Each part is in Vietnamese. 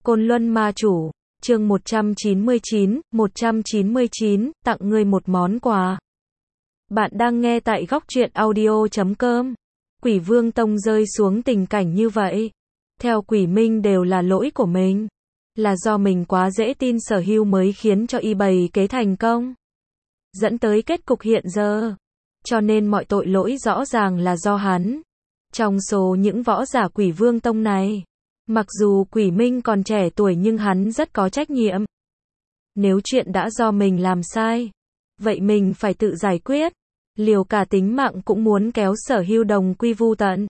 Côn Luân Ma Chủ, chương 199, tặng ngươi một món quà. Bạn đang nghe tại góc truyện audio.com. Quỷ Vương Tông rơi xuống tình cảnh như vậy. Theo Quỷ Minh đều là lỗi của mình. Là do mình quá dễ tin Sở Hưu mới khiến cho y bày kế thành công. Dẫn tới kết cục hiện giờ. Cho nên mọi tội lỗi rõ ràng là do hắn. Trong số những võ giả Quỷ Vương Tông này, mặc dù Quỷ Minh còn trẻ tuổi nhưng hắn rất có trách nhiệm. Nếu chuyện đã do mình làm sai, vậy mình phải tự giải quyết. Liều cả tính mạng cũng muốn kéo Sở Hưu đồng quy vu tận.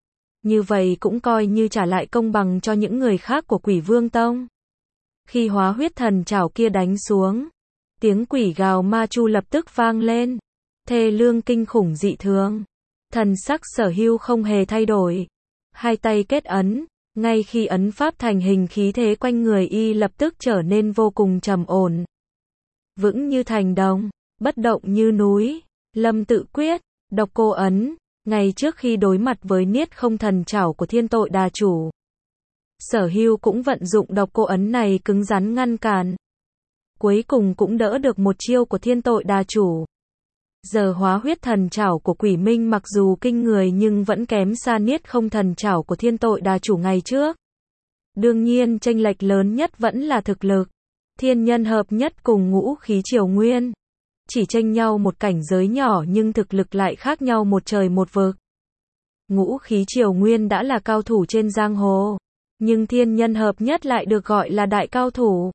Như vậy cũng coi như trả lại công bằng cho những người khác của Quỷ Vương Tông. Khi hóa huyết thần trảo kia đánh xuống, tiếng quỷ gào ma chu lập tức vang lên. Thê lương kinh khủng dị thường. Thần sắc Sở Hưu không hề thay đổi. Hai tay kết ấn. Ngay khi ấn pháp thành hình, khí thế quanh người y lập tức trở nên vô cùng trầm ổn. Vững như thành đồng, bất động như núi. Lâm tự quyết, độc cô ấn. Ngay trước khi đối mặt với niết không thần trảo của thiên tội đà chủ, Sở Hưu cũng vận dụng độc cô ấn này cứng rắn ngăn cản. Cuối cùng cũng đỡ được một chiêu của thiên tội đà chủ. Giờ hóa huyết thần trảo của Quỷ Minh mặc dù kinh người nhưng vẫn kém xa niết không thần trảo của thiên tội đà chủ ngày trước. Đương nhiên chênh lệch lớn nhất vẫn là thực lực. Thiên nhân hợp nhất cùng ngũ khí triều nguyên. Chỉ chênh nhau một cảnh giới nhỏ nhưng thực lực lại khác nhau một trời một vực. Ngũ khí triều nguyên đã là cao thủ trên giang hồ. Nhưng thiên nhân hợp nhất lại được gọi là đại cao thủ.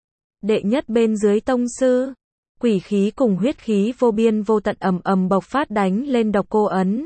Đệ nhất bên dưới tông sư. Quỷ khí cùng huyết khí vô biên vô tận ầm ầm bộc phát đánh lên độc cô ấn.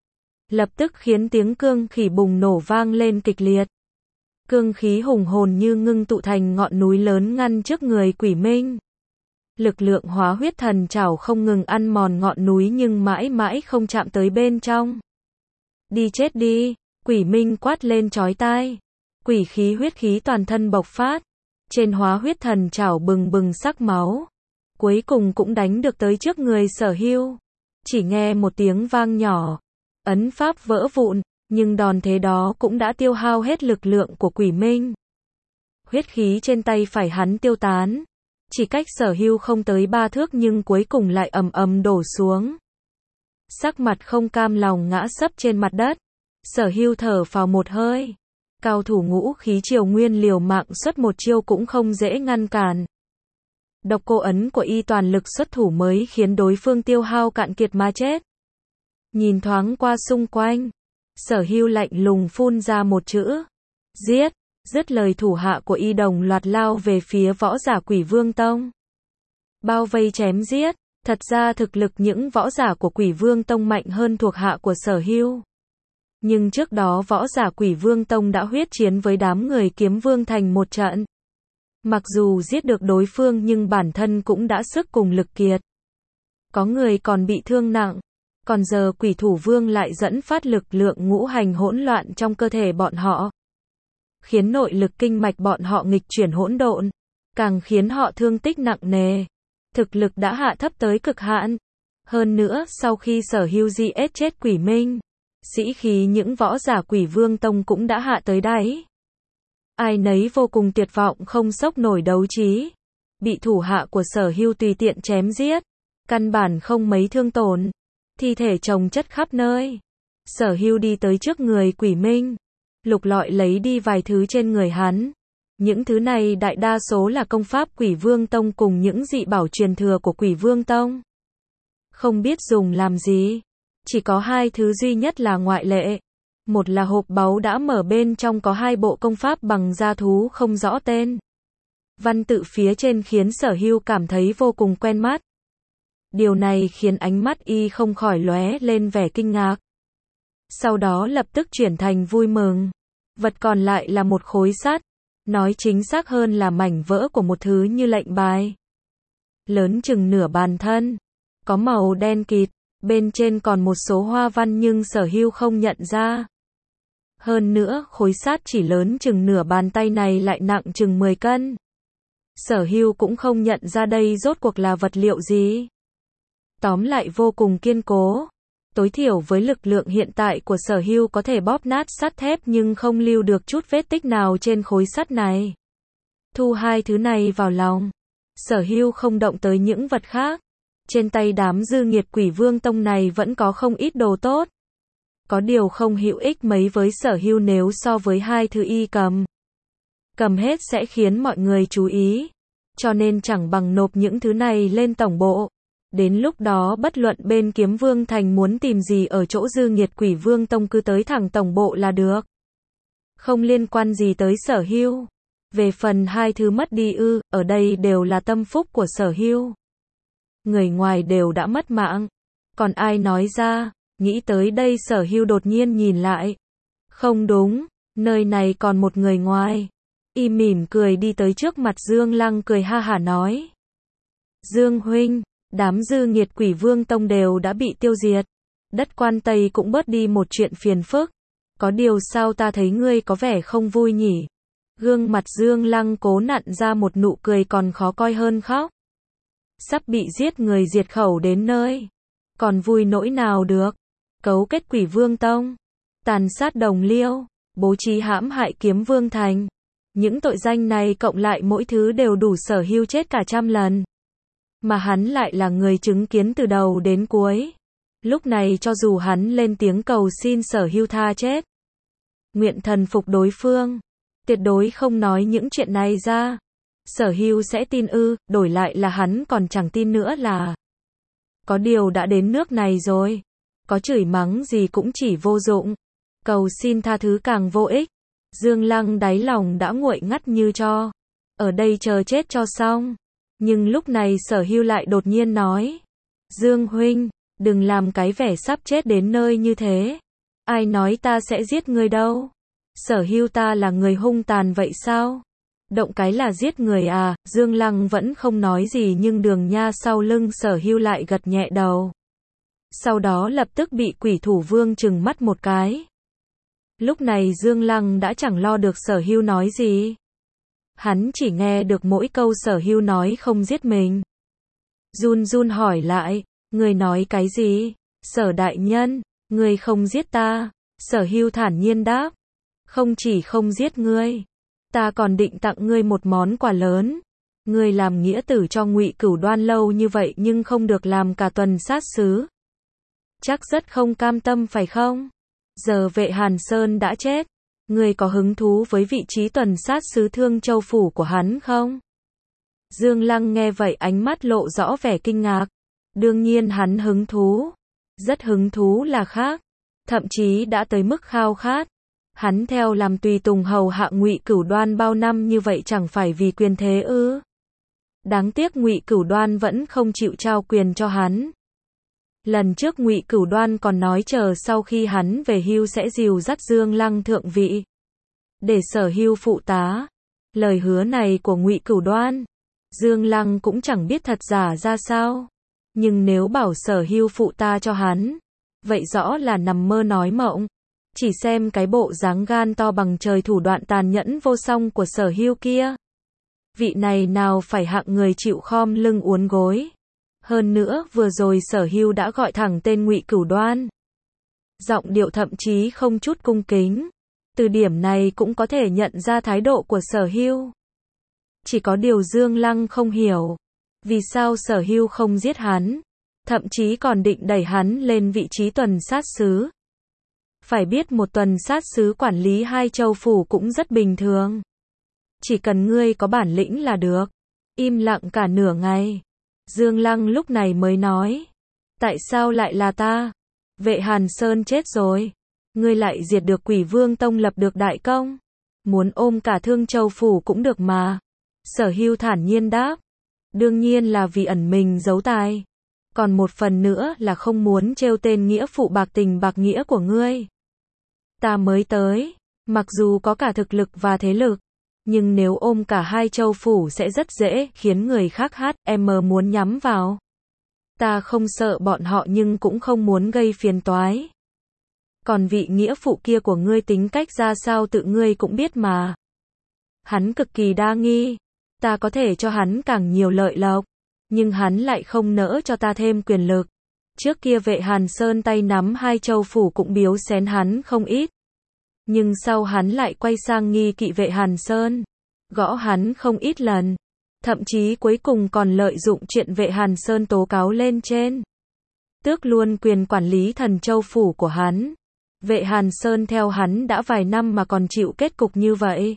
Lập tức khiến tiếng cương khí bùng nổ vang lên kịch liệt. Cương khí hùng hồn như ngưng tụ thành ngọn núi lớn ngăn trước người Quỷ Minh. Lực lượng hóa huyết thần trảo không ngừng ăn mòn ngọn núi nhưng mãi mãi không chạm tới bên trong. Đi chết đi, Quỷ Minh quát lên chói tai. Quỷ khí huyết khí toàn thân bộc phát. Trên hóa huyết thần trảo bừng bừng sắc máu. Cuối cùng cũng đánh được tới trước người Sở Hưu. Chỉ nghe một tiếng vang nhỏ. Ấn pháp vỡ vụn, nhưng đòn thế đó cũng đã tiêu hao hết lực lượng của Quỷ Minh. Huyết khí trên tay phải hắn tiêu tán. Chỉ cách Sở Hưu không tới 3 thước nhưng cuối cùng lại ầm ầm đổ xuống. Sắc mặt không cam lòng ngã sấp trên mặt đất. Sở Hưu thở phào một hơi. Cao thủ ngũ khí triều nguyên liều mạng xuất một chiêu cũng không dễ ngăn cản. Độc cô ấn của y toàn lực xuất thủ mới khiến đối phương tiêu hao cạn kiệt mà chết. Nhìn thoáng qua xung quanh, Sở Hưu lạnh lùng phun ra một chữ: giết. Dứt lời thủ hạ của y đồng loạt lao về phía võ giả Quỷ Vương Tông. Bao vây chém giết. Thật ra thực lực những võ giả của Quỷ Vương Tông mạnh hơn thuộc hạ của Sở Hưu. Nhưng trước đó võ giả Quỷ Vương Tông đã huyết chiến với đám người Kiếm Vương thành một trận. Mặc dù giết được đối phương nhưng bản thân cũng đã sức cùng lực kiệt. Có người còn bị thương nặng. Còn giờ Quỷ Thủ Vương lại dẫn phát lực lượng ngũ hành hỗn loạn trong cơ thể bọn họ. Khiến nội lực kinh mạch bọn họ nghịch chuyển hỗn độn. Càng khiến họ thương tích nặng nề. Thực lực đã hạ thấp tới cực hạn. Hơn nữa sau khi Sở Hưu giết chết Quỷ Minh, sĩ khí những võ giả Quỷ Vương Tông cũng đã hạ tới đáy. Ai nấy vô cùng tuyệt vọng không xốc nổi đấu trí. Bị thủ hạ của Sở Hưu tùy tiện chém giết. Căn bản không mấy thương tổn. Thi thể chồng chất khắp nơi. Sở Hưu đi tới trước người Quỷ Minh. Lục lọi lấy đi vài thứ trên người hắn. Những thứ này đại đa số là công pháp Quỷ Vương Tông cùng những dị bảo truyền thừa của Quỷ Vương Tông. Không biết dùng làm gì. Chỉ có 2 thứ duy nhất là ngoại lệ. Một là hộp báu đã mở, bên trong có 2 bộ công pháp bằng da thú không rõ tên. Văn tự phía trên khiến Sở Hưu cảm thấy vô cùng quen mắt. Điều này khiến ánh mắt y không khỏi lóe lên vẻ kinh ngạc. Sau đó lập tức chuyển thành vui mừng. Vật còn lại là một khối sắt. Nói chính xác hơn là mảnh vỡ của một thứ như lệnh bài. Lớn chừng nửa bàn thân. Có màu đen kịt. Bên trên còn một số hoa văn nhưng Sở Hưu không nhận ra. Hơn nữa khối sắt chỉ lớn chừng nửa bàn tay này lại nặng chừng 10 cân. Sở Hưu cũng không nhận ra đây rốt cuộc là vật liệu gì. Tóm lại vô cùng kiên cố. Tối thiểu với lực lượng hiện tại của Sở Hưu có thể bóp nát sắt thép nhưng không lưu được chút vết tích nào trên khối sắt này. Thu hai thứ này vào lòng. Sở Hưu không động tới những vật khác. Trên tay đám dư nghiệt Quỷ Vương Tông này vẫn có không ít đồ tốt. Có điều không hữu ích mấy với Sở Hưu nếu so với hai thứ y cầm. Cầm hết sẽ khiến mọi người chú ý. Cho nên chẳng bằng nộp những thứ này lên tổng bộ. Đến lúc đó bất luận bên Kiếm Vương Thành muốn tìm gì ở chỗ dư nghiệt Quỷ Vương Tông cứ tới thẳng tổng bộ là được. Không liên quan gì tới Sở Hưu. Về phần hai thứ mất đi ở đây đều là tâm phúc của Sở Hưu. Người ngoài đều đã mất mạng. Còn ai nói ra, nghĩ tới đây Sở Hưu đột nhiên nhìn lại. Không đúng, nơi này còn một người ngoài. Y mỉm cười đi tới trước mặt Dương Lăng cười ha hả nói. Dương huynh, đám dư nghiệt Quỷ Vương Tông đều đã bị tiêu diệt. Đất Quan Tây cũng bớt đi một chuyện phiền phức. Có điều sao ta thấy ngươi có vẻ không vui nhỉ? Gương mặt Dương Lăng cố nặn ra một nụ cười còn khó coi hơn khóc. Sắp bị giết người diệt khẩu đến nơi. Còn vui nỗi nào được. Cấu kết Quỷ Vương Tông. Tàn sát đồng liêu. Bố trí hãm hại Kiếm Vương Thành. Những tội danh này cộng lại mỗi thứ đều đủ Sở Hưu chết cả 100 lần. Mà hắn lại là người chứng kiến từ đầu đến cuối. Lúc này cho dù hắn lên tiếng cầu xin Sở Hưu tha chết. Nguyện thần phục đối phương. Tuyệt đối không nói những chuyện này ra. Sở Hưu sẽ tin đổi lại là hắn còn chẳng tin nữa là. Có điều đã đến nước này rồi. Có chửi mắng gì cũng chỉ vô dụng. Cầu xin tha thứ càng vô ích. Dương Lăng đáy lòng đã nguội ngắt như tro. Ở đây chờ chết cho xong. Nhưng lúc này Sở Hưu lại đột nhiên nói. Dương huynh, đừng làm cái vẻ sắp chết đến nơi như thế. Ai nói ta sẽ giết ngươi đâu. Sở Hưu ta là người hung tàn vậy sao? Động cái là giết người à? Dương Lăng vẫn không nói gì nhưng Đường Nha sau lưng Sở Hưu lại gật nhẹ đầu. Sau đó lập tức bị Quỷ Thủ Vương trừng mắt một cái. Lúc này Dương Lăng đã chẳng lo được Sở Hưu nói gì. Hắn chỉ nghe được mỗi câu Sở Hưu nói không giết mình. Run run hỏi lại, người nói cái gì? Sở đại nhân, người không giết ta. Sở Hưu thản nhiên đáp. Không chỉ không giết ngươi, ta còn định tặng ngươi một món quà lớn. Ngươi làm nghĩa tử cho Ngụy Cửu Đoan lâu như vậy nhưng không được làm cả tuần sát sứ. Chắc rất không cam tâm phải không? Giờ Vệ Hàn Sơn đã chết, ngươi có hứng thú với vị trí tuần sát sứ Thương Châu phủ của hắn không? Dương Lăng nghe vậy ánh mắt lộ rõ vẻ kinh ngạc. Đương nhiên hắn hứng thú. Rất hứng thú là khác. Thậm chí đã tới mức khao khát. Hắn theo làm tùy tùng hầu hạ Ngụy Cửu Đoan bao năm như vậy chẳng phải vì quyền thế ư? Đáng tiếc Ngụy Cửu Đoan vẫn không chịu trao quyền cho hắn. Lần trước Ngụy Cửu Đoan còn nói chờ sau khi hắn về hưu sẽ dìu dắt Dương Lăng thượng vị, để Sở Hưu phụ tá. Lời hứa này của Ngụy Cửu Đoan, Dương Lăng cũng chẳng biết thật giả ra sao. Nhưng nếu bảo Sở Hưu phụ ta cho hắn, vậy rõ là nằm mơ nói mộng. Chỉ xem cái bộ dáng gan to bằng trời thủ đoạn tàn nhẫn vô song của Sở Hưu kia. Vị này nào phải hạng người chịu khom lưng uốn gối. Hơn nữa vừa rồi Sở Hưu đã gọi thẳng tên Ngụy Cửu Đoan. Giọng điệu thậm chí không chút cung kính. Từ điểm này cũng có thể nhận ra thái độ của Sở Hưu. Chỉ có điều Dương Lăng không hiểu. Vì sao Sở Hưu không giết hắn. Thậm chí còn định đẩy hắn lên vị trí tuần sát sứ. Phải biết một tuần sát sứ quản lý 2 châu phủ cũng rất bình thường. Chỉ cần ngươi có bản lĩnh là được. Im lặng cả nửa ngày. Dương Lăng lúc này mới nói. Tại sao lại là ta? Vệ Hàn Sơn chết rồi. Ngươi lại diệt được Quỷ Vương Tông lập được đại công. Muốn ôm cả Thương Châu phủ cũng được mà. Sở Hưu thản nhiên đáp. Đương nhiên là vì ẩn mình giấu tài. Còn một phần nữa là không muốn trêu tên nghĩa phụ bạc tình bạc nghĩa của ngươi. Ta mới tới, mặc dù có cả thực lực và thế lực, nhưng nếu ôm cả 2 châu phủ sẽ rất dễ khiến người khác muốn nhắm vào. Ta không sợ bọn họ nhưng cũng không muốn gây phiền toái. Còn vị nghĩa phụ kia của ngươi tính cách ra sao tự ngươi cũng biết mà. Hắn cực kỳ đa nghi, ta có thể cho hắn càng nhiều lợi lộc, nhưng hắn lại không nỡ cho ta thêm quyền lực. Trước kia Vệ Hàn Sơn tay nắm hai châu phủ cũng biếu xén hắn không ít. Nhưng sau hắn lại quay sang nghi kỵ Vệ Hàn Sơn, gõ hắn không ít lần. Thậm chí cuối cùng còn lợi dụng chuyện Vệ Hàn Sơn tố cáo lên trên. Tước luôn quyền quản lý Thần Châu phủ của hắn. Vệ Hàn Sơn theo hắn đã vài năm mà còn chịu kết cục như vậy.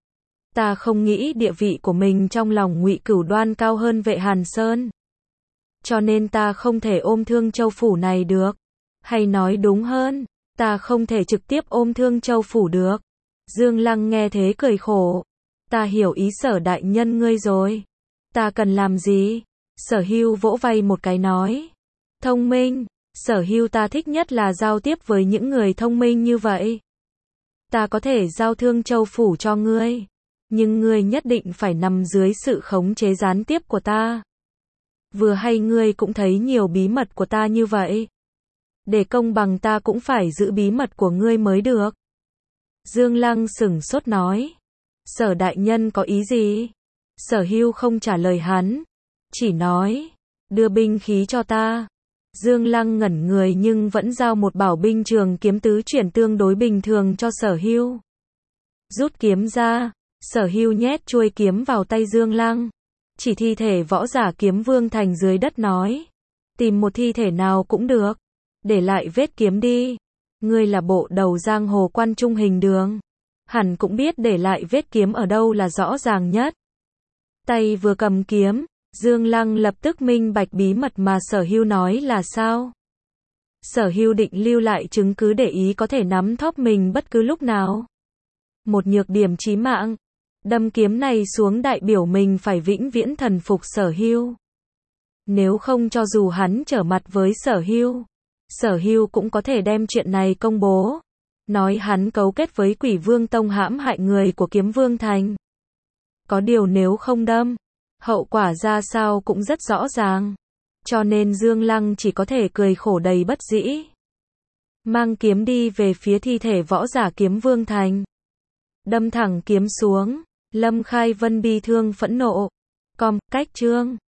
Ta không nghĩ địa vị của mình trong lòng Ngụy Cửu Đoan cao hơn Vệ Hàn Sơn. Cho nên ta không thể ôm Thương Châu phủ này được. Hay nói đúng hơn, ta không thể trực tiếp ôm Thương Châu phủ được. Dương Lăng nghe thế cười khổ. Ta hiểu ý Sở đại nhân ngươi rồi. Ta cần làm gì? Sở Hưu vỗ vai một cái nói. Thông minh. Sở Hưu ta thích nhất là giao tiếp với những người thông minh như vậy. Ta có thể giao Thương Châu phủ cho ngươi. Nhưng ngươi nhất định phải nằm dưới sự khống chế gián tiếp của ta. Vừa hay ngươi cũng thấy nhiều bí mật của ta như vậy. Để công bằng ta cũng phải giữ bí mật của ngươi mới được. Dương Lăng sửng sốt nói. Sở đại nhân có ý gì? Sở Hưu không trả lời hắn. Chỉ nói. Đưa binh khí cho ta. Dương Lăng ngẩn người nhưng vẫn giao một bảo binh trường kiếm tứ chuyển tương đối bình thường cho Sở Hưu. Rút kiếm ra. Sở Hưu nhét chuôi kiếm vào tay Dương Lăng. Chỉ thi thể võ giả Kiếm Vương Thành dưới đất nói. Tìm một thi thể nào cũng được. Để lại vết kiếm đi. Ngươi là bộ đầu giang hồ Quan Trung Hình Đường. Hẳn cũng biết để lại vết kiếm ở đâu là rõ ràng nhất. Tay vừa cầm kiếm, Dương Lăng lập tức minh bạch bí mật mà Sở Hưu nói là sao. Sở Hưu định lưu lại chứng cứ để ý có thể nắm thóp mình bất cứ lúc nào. Một nhược điểm chí mạng. Đâm kiếm này xuống đại biểu mình phải vĩnh viễn thần phục Sở Hưu. Nếu không cho dù hắn trở mặt với Sở Hưu cũng có thể đem chuyện này công bố. Nói hắn cấu kết với Quỷ Vương Tông hãm hại người của Kiếm Vương Thành. Có điều nếu không đâm, hậu quả ra sao cũng rất rõ ràng. Cho nên Dương Lăng chỉ có thể cười khổ đầy bất dĩ. Mang kiếm đi về phía thi thể võ giả Kiếm Vương Thành. Đâm thẳng kiếm xuống. Lâm Khai Vân bi thương phẫn nộ. Cách chương